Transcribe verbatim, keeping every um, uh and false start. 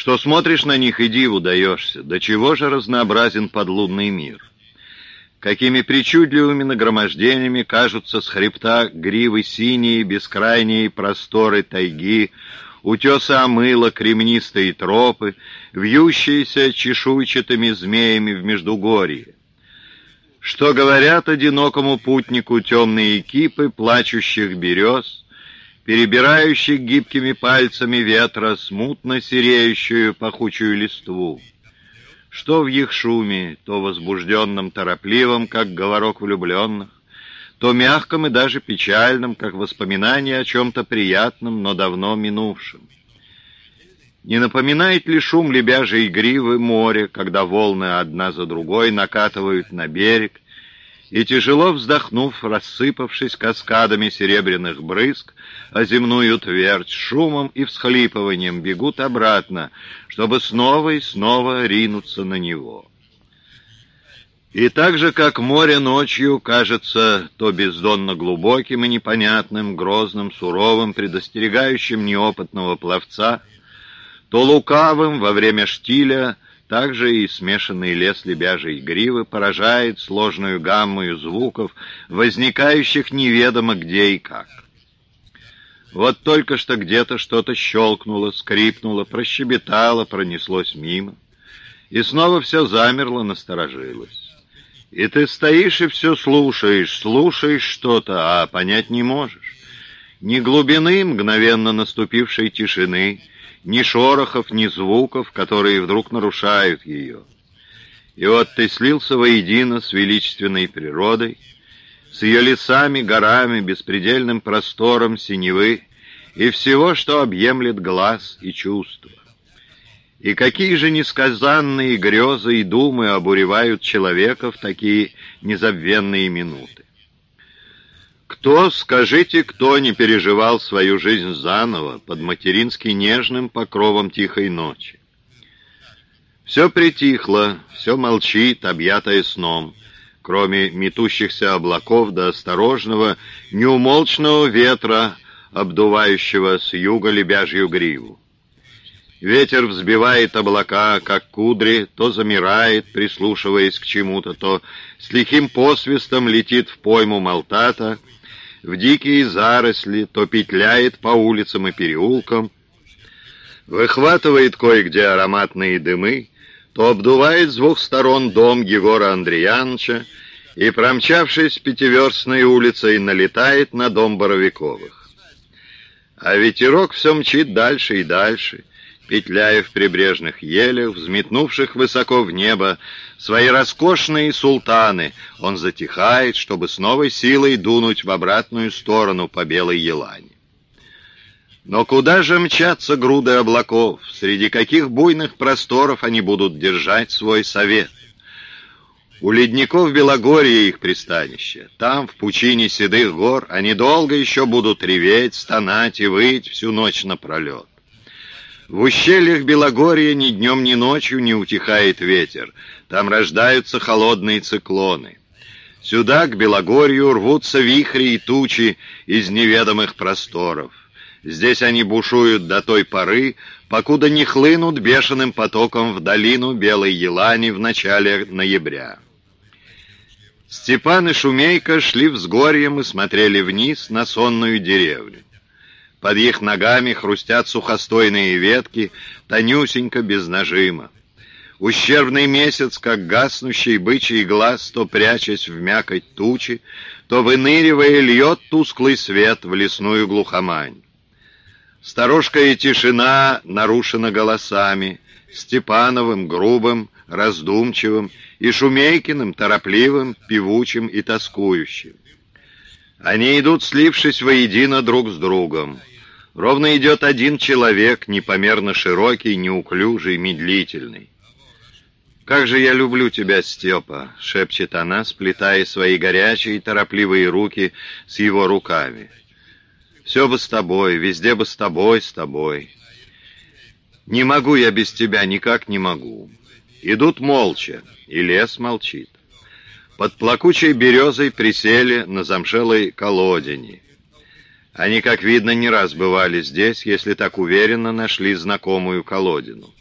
что смотришь на них и диву даешься, до чего же разнообразен подлунный мир. Какими причудливыми нагромождениями кажутся с хребта гривы синие, бескрайние просторы тайги, утесы омыла, кремнистые тропы, вьющиеся чешуйчатыми змеями в междугорье. Что говорят одинокому путнику темные кипы плачущих берез, перебирающих гибкими пальцами ветра смутно сереющую пахучую листву? Что в их шуме, то возбужденном, торопливом, как говорок влюбленных, то мягком и даже печальном, как воспоминание о чем-то приятном, но давно минувшем? Не напоминает ли шум лебяжьей гривы море, когда волны одна за другой накатывают на берег, и, тяжело вздохнув, рассыпавшись каскадами серебряных брызг, о земную твердь шумом и всхлипыванием бегут обратно, чтобы снова и снова ринуться на него? И так же, как море ночью кажется то бездонно глубоким и непонятным, грозным, суровым, предостерегающим неопытного пловца, то лукавым во время штиля, также и смешанный лес лебяжьей гривы поражает сложную гаммою звуков, возникающих неведомо где и как. Вот только что где-то что-то щелкнуло, скрипнуло, прощебетало, пронеслось мимо, и снова все замерло, насторожилось. И ты стоишь и все слушаешь, слушаешь что-то, а понять не можешь. Ни глубины мгновенно наступившей тишины, ни шорохов, ни звуков, которые вдруг нарушают ее. И вот ты слился воедино с величественной природой, с ее лесами, горами, беспредельным простором синевы и всего, что объемлет глаз и чувства. И какие же несказанные грезы и думы обуревают человека в такие незабвенные минуты. Кто, скажите, кто не переживал свою жизнь заново под матерински нежным покровом тихой ночи? Все притихло, все молчит, объятое сном, кроме метущихся облаков до осторожного, неумолчного ветра, обдувающего с юга лебяжью гриву. Ветер взбивает облака, как кудри, то замирает, прислушиваясь к чему-то, то с лихим посвистом летит в пойму Малтата, в дикие заросли, то петляет по улицам и переулкам, выхватывает кое-где ароматные дымы, то обдувает с двух сторон дом Егора Андреяновича и, промчавшись пятиверстной улицей, налетает на дом Боровиковых. А ветерок все мчит дальше и дальше, петляя в прибрежных елях, взметнувших высоко в небо свои роскошные султаны, он затихает, чтобы с новой силой дунуть в обратную сторону по белой елани. Но куда же мчатся груды облаков, среди каких буйных просторов они будут держать свой совет? У ледников Белогорья их пристанище. Там, в пучине седых гор, они долго еще будут реветь, стонать и выть всю ночь напролет. В ущельях Белогорья ни днем, ни ночью не утихает ветер. Там рождаются холодные циклоны. Сюда, к Белогорью, рвутся вихри и тучи из неведомых просторов. Здесь они бушуют до той поры, покуда не хлынут бешеным потоком в долину Белой Елани в начале ноября. Степан и Шумейка шли взгорьем и смотрели вниз на сонную деревню. Под их ногами хрустят сухостойные ветки, тонюсенько, без нажима. Ущербный месяц, как гаснущий бычий глаз, то прячась в мякоть тучи, то, выныривая, льет тусклый свет в лесную глухомань. Сторожкая тишина нарушена голосами, Степановым, грубым, раздумчивым, и Шумейкиным, торопливым, певучим и тоскующим. Они идут, слившись воедино друг с другом. Ровно идет один человек, непомерно широкий, неуклюжий, медлительный. «Как же я люблю тебя, Степа!» — шепчет она, сплетая свои горячие, торопливые руки с его руками. «Все бы с тобой, везде бы с тобой, с тобой. Не могу я без тебя, никак не могу». Идут молча, и лес молчит. Под плакучей березой присели на замшелой колодине. Они, как видно, не раз бывали здесь, если так уверенно нашли знакомую колодину.